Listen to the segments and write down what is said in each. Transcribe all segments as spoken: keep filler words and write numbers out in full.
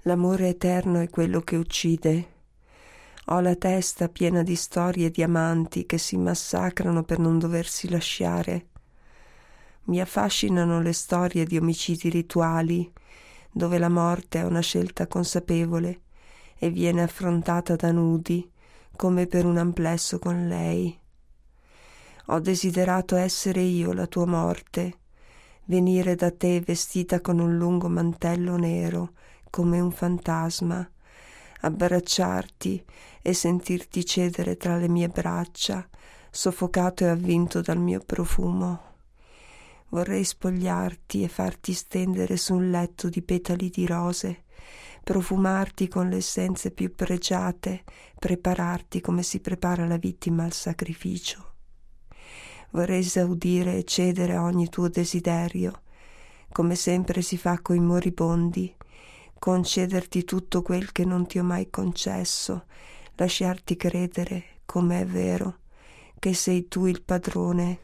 L'amore eterno è quello che uccide. Ho la testa piena di storie di amanti che si massacrano per non doversi lasciare. Mi affascinano le storie di omicidi rituali, dove la morte è una scelta consapevole e viene affrontata da nudi, come per un amplesso con lei. Ho desiderato essere io la tua morte, venire da te vestita con un lungo mantello nero, come un fantasma, abbracciarti e sentirti cedere tra le mie braccia, soffocato e avvinto dal mio profumo. Vorrei spogliarti e farti stendere su un letto di petali di rose, profumarti con le essenze più pregiate, prepararti come si prepara la vittima al sacrificio. Vorrei esaudire e cedere a ogni tuo desiderio, come sempre si fa coi moribondi, concederti tutto quel che non ti ho mai concesso, lasciarti credere, come è vero, che sei tu il padrone.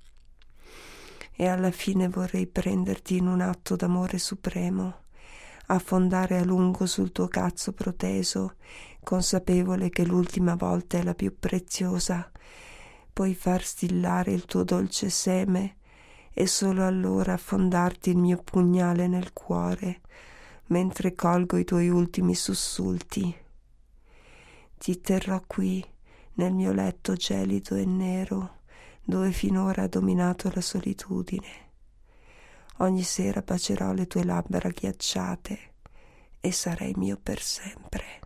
E alla fine vorrei prenderti in un atto d'amore supremo, affondare a lungo sul tuo cazzo proteso, consapevole che l'ultima volta è la più preziosa, poi far stillare il tuo dolce seme e solo allora affondarti il mio pugnale nel cuore, mentre colgo i tuoi ultimi sussulti. Ti terrò qui, nel mio letto gelido e nero, dove finora ha dominato la solitudine. Ogni sera bacerò le tue labbra ghiacciate e sarai mio per sempre.